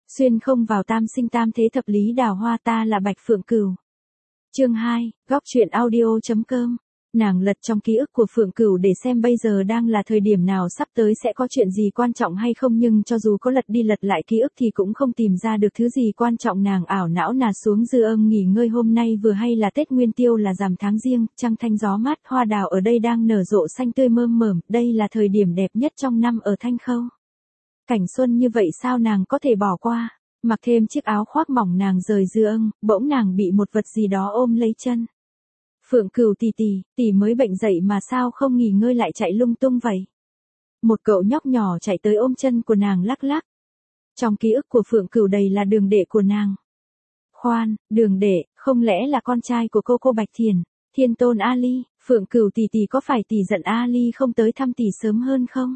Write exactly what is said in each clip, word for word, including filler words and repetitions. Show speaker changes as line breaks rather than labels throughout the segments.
Xuyên không vào tam sinh tam thế thập lý đào hoa, ta là Bạch Phượng Cửu. Chương hai, góc truyện audio chấm com. Nàng lật trong ký ức của Phượng Cửu để xem bây giờ đang là thời điểm nào, sắp tới sẽ có chuyện gì quan trọng hay không, nhưng cho dù có lật đi lật lại ký ức thì cũng không tìm ra được thứ gì quan trọng. Nàng ảo não nà xuống dư âm nghỉ ngơi. Hôm nay vừa hay là Tết Nguyên Tiêu, là rằm tháng Giêng, trăng thanh gió mát, hoa đào ở đây đang nở rộ xanh tươi mơm mởm, đây là thời điểm đẹp nhất trong năm ở Thanh Khâu. Cảnh xuân như vậy sao nàng có thể bỏ qua. Mặc thêm chiếc áo khoác mỏng nàng rời dư âm, bỗng nàng bị một vật gì đó ôm lấy chân. Phượng Cửu tỷ tỷ, tỷ mới bệnh dậy mà sao không nghỉ ngơi lại chạy lung tung vậy? Một cậu nhóc nhỏ chạy tới ôm chân của nàng lắc lắc. Trong ký ức của Phượng Cửu đầy là đường đệ của nàng. Khoan, đường đệ, không lẽ là con trai của cô cô Bạch Thiền, Thiên Tôn Ali? Phượng Cửu tỷ tỷ, có phải tỷ giận Ali không tới thăm tỷ sớm hơn không?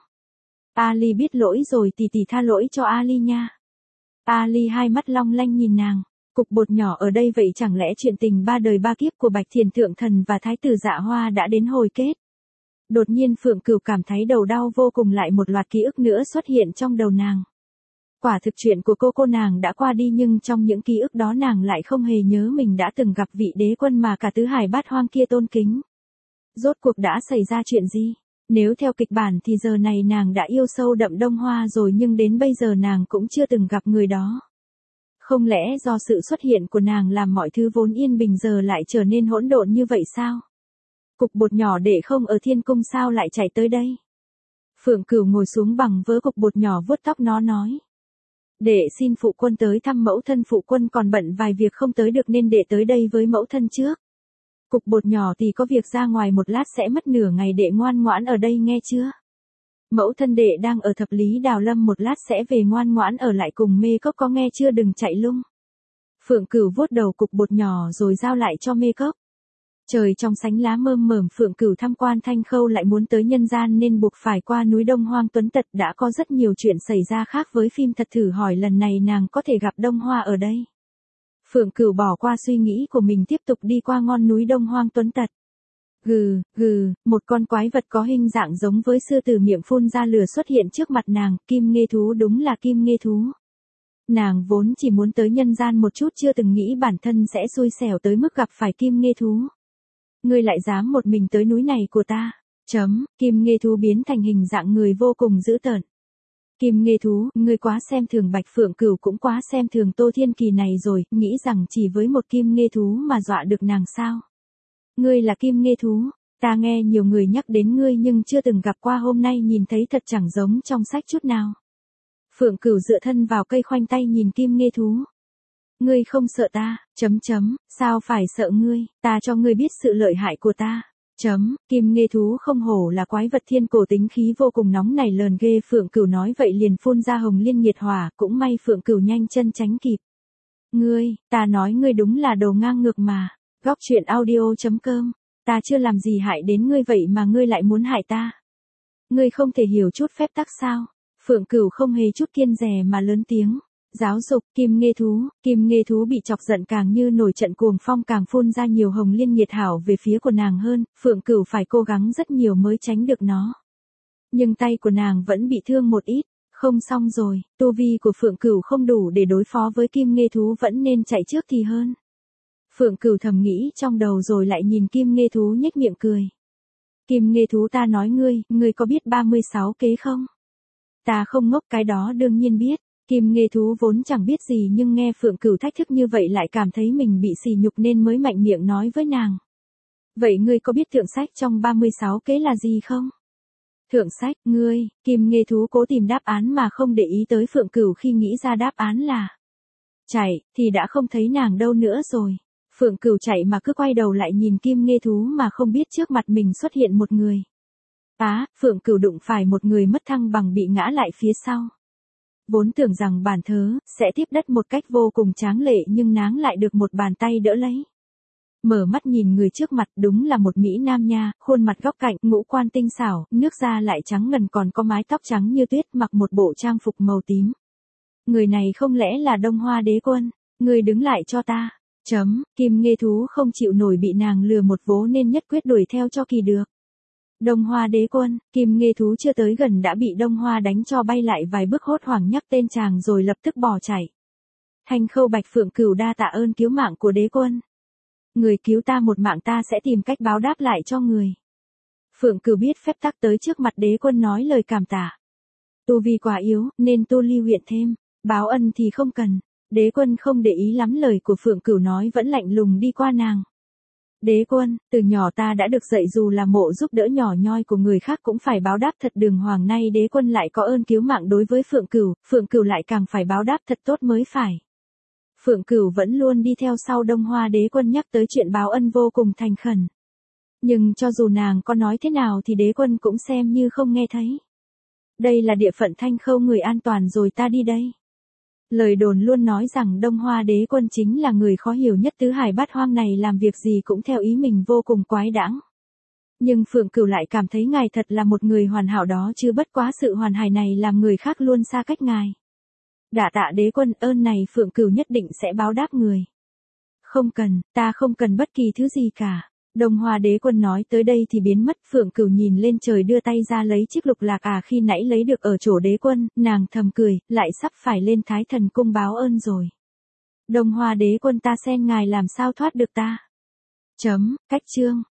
Ali biết lỗi rồi, tỷ tỷ tha lỗi cho Ali nha. Ali hai mắt long lanh nhìn nàng. Cục bột nhỏ ở đây vậy chẳng lẽ chuyện tình ba đời ba kiếp của Bạch Thiền Thượng Thần và Thái tử Dạ Hoa đã đến hồi kết? Đột nhiên Phượng Cửu cảm thấy đầu đau vô cùng, lại một loạt ký ức nữa xuất hiện trong đầu nàng. Quả thực chuyện của cô cô nàng đã qua đi, nhưng trong những ký ức đó nàng lại không hề nhớ mình đã từng gặp vị đế quân mà cả tứ hải bát hoang kia tôn kính. Rốt cuộc đã xảy ra chuyện gì? Nếu theo kịch bản thì giờ này nàng đã yêu sâu đậm Đông Hoa rồi, nhưng đến bây giờ nàng cũng chưa từng gặp người đó. Không lẽ do sự xuất hiện của nàng làm mọi thứ vốn yên bình giờ lại trở nên hỗn độn như vậy sao? Cục bột nhỏ đệ không ở thiên cung sao lại chạy tới đây? Phượng Cửu ngồi xuống bằng vớ cục bột nhỏ vuốt tóc nó nói. Đệ xin phụ quân tới thăm mẫu thân, phụ quân còn bận vài việc không tới được nên đệ tới đây với mẫu thân trước. Cục bột nhỏ thì có việc ra ngoài một lát sẽ mất nửa ngày, đệ ngoan ngoãn ở đây nghe chưa? Mẫu thân đệ đang ở thập lý đào lâm, một lát sẽ về, ngoan ngoãn ở lại cùng mê cốc có nghe chưa, đừng chạy lung. Phượng Cửu vuốt đầu cục bột nhỏ rồi giao lại cho mê cốc. Trời trong sánh lá mơm mởm, Phượng Cửu tham quan Thanh Khâu lại muốn tới nhân gian nên buộc phải qua núi Đông Hoang Tuấn Tật. Đã có rất nhiều chuyện xảy ra khác với phim thật, thử hỏi lần này nàng có thể gặp Đông Hoa ở đây. Phượng Cửu bỏ qua suy nghĩ của mình, tiếp tục đi qua ngon núi Đông Hoang Tuấn Tật. Gừ, gừ, một con quái vật có hình dạng giống với sư tử miệng phun ra lửa xuất hiện trước mặt nàng. Kim Nghê Thú, đúng là Kim Nghê Thú. Nàng vốn chỉ muốn tới nhân gian một chút, chưa từng nghĩ bản thân sẽ xui xẻo tới mức gặp phải Kim Nghê Thú. Ngươi lại dám một mình tới núi này của ta? Chấm, Kim Nghê Thú biến thành hình dạng người vô cùng dữ tợn. Kim Nghê Thú, ngươi quá xem thường Bạch Phượng Cửu, cũng quá xem thường Tô Thiên Kỳ này rồi, nghĩ rằng chỉ với một Kim Nghê Thú mà dọa được nàng sao? Ngươi là Kim Nghê Thú, ta nghe nhiều người nhắc đến ngươi nhưng chưa từng gặp qua, hôm nay nhìn thấy thật chẳng giống trong sách chút nào. Phượng Cửu dựa thân vào cây khoanh tay nhìn Kim Nghê Thú. Ngươi không sợ ta, chấm chấm, sao phải sợ ngươi, ta cho ngươi biết sự lợi hại của ta. Chấm, Kim Nghê Thú không hổ là quái vật thiên cổ, tính khí vô cùng nóng này lờn ghê. Phượng Cửu nói vậy liền phun ra hồng liên nhiệt hỏa, cũng may Phượng Cửu nhanh chân tránh kịp. Ngươi, ta nói ngươi đúng là đồ ngang ngược mà. Góc truyện audio chấm com, ta chưa làm gì hại đến ngươi vậy mà ngươi lại muốn hại ta. Ngươi không thể hiểu chút phép tắc sao? Phượng Cửu không hề chút kiêng dè mà lớn tiếng giáo dục. Kim Nghê Thú, Kim Nghê Thú bị chọc giận càng như nổi trận cuồng phong, càng phun ra nhiều hồng liên nhiệt hảo về phía của nàng hơn. Phượng Cửu phải cố gắng rất nhiều mới tránh được nó. Nhưng tay của nàng vẫn bị thương một ít. Không xong rồi, tu vi của Phượng Cửu không đủ để đối phó với Kim Nghê Thú, vẫn nên chạy trước thì hơn. Phượng Cửu thầm nghĩ trong đầu rồi lại nhìn Kim Nghê Thú nhếch miệng cười. Kim Nghê Thú, ta nói ngươi, ngươi có biết ba mươi sáu kế không? Ta không ngốc, cái đó đương nhiên biết. Kim Nghê Thú vốn chẳng biết gì nhưng nghe Phượng Cửu thách thức như vậy lại cảm thấy mình bị sỉ nhục nên mới mạnh miệng nói với nàng. Vậy ngươi có biết thượng sách trong ba mươi sáu kế là gì không? Thượng sách, ngươi, Kim Nghê Thú cố tìm đáp án mà không để ý tới Phượng Cửu, khi nghĩ ra đáp án là chạy, thì đã không thấy nàng đâu nữa rồi. Phượng Cửu chạy mà cứ quay đầu lại nhìn Kim Nghê Thú mà không biết trước mặt mình xuất hiện một người. Á, à, Phượng Cửu đụng phải một người mất thăng bằng, bị ngã lại phía sau. Vốn tưởng rằng bản thớ sẽ tiếp đất một cách vô cùng tráng lệ, nhưng náng lại được một bàn tay đỡ lấy. Mở mắt nhìn người trước mặt, đúng là một mỹ nam nha, khuôn mặt góc cạnh, ngũ quan tinh xảo, nước da lại trắng ngần, còn có mái tóc trắng như tuyết, mặc một bộ trang phục màu tím. Người này không lẽ là Đông Hoa đế quân? Người đứng lại cho ta. Chấm, Kim Nghê Thú không chịu nổi bị nàng lừa một vố nên nhất quyết đuổi theo cho kỳ được. Đông Hoa đế quân, Kim Nghê Thú chưa tới gần đã bị Đông Hoa đánh cho bay lại vài bước, hốt hoảng nhắc tên chàng rồi lập tức bỏ chạy. Thanh khâu Bạch Phượng Cửu đa tạ ơn cứu mạng của đế quân. Người cứu ta một mạng ta sẽ tìm cách báo đáp lại cho người. Phượng Cửu biết phép tắc tới trước mặt đế quân nói lời cảm tạ. Tu vi quá yếu, nên tu ly luyện thêm, báo ân thì không cần. Đế quân không để ý lắm lời của Phượng Cửu nói vẫn lạnh lùng đi qua nàng. Đế quân, từ nhỏ ta đã được dạy dù là mộ giúp đỡ nhỏ nhoi của người khác cũng phải báo đáp thật đường hoàng, nay đế quân lại có ơn cứu mạng đối với Phượng Cửu, Phượng Cửu lại càng phải báo đáp thật tốt mới phải. Phượng Cửu vẫn luôn đi theo sau Đông Hoa đế quân nhắc tới chuyện báo ân vô cùng thành khẩn. Nhưng cho dù nàng có nói thế nào thì đế quân cũng xem như không nghe thấy. Đây là địa phận Thanh khâu người an toàn rồi, ta đi đây. Lời đồn luôn nói rằng Đông Hoa đế quân chính là người khó hiểu nhất tứ hải bát hoang này, làm việc gì cũng theo ý mình vô cùng quái đãng. Nhưng Phượng Cửu lại cảm thấy ngài thật là một người hoàn hảo đó chứ, bất quá sự hoàn hảo này làm người khác luôn xa cách ngài. Đả tạ đế quân, ơn này Phượng Cửu nhất định sẽ báo đáp người. Không cần, ta không cần bất kỳ thứ gì cả. Đông Hoa đế quân nói tới đây thì biến mất. Phượng Cửu nhìn lên trời đưa tay ra lấy chiếc lục lạc à khi nãy lấy được ở chỗ đế quân, nàng thầm cười, lại sắp phải lên Thái Thần cung báo ơn rồi. Đông Hoa đế quân, ta xem ngài làm sao thoát được ta. Chấm, cách chương.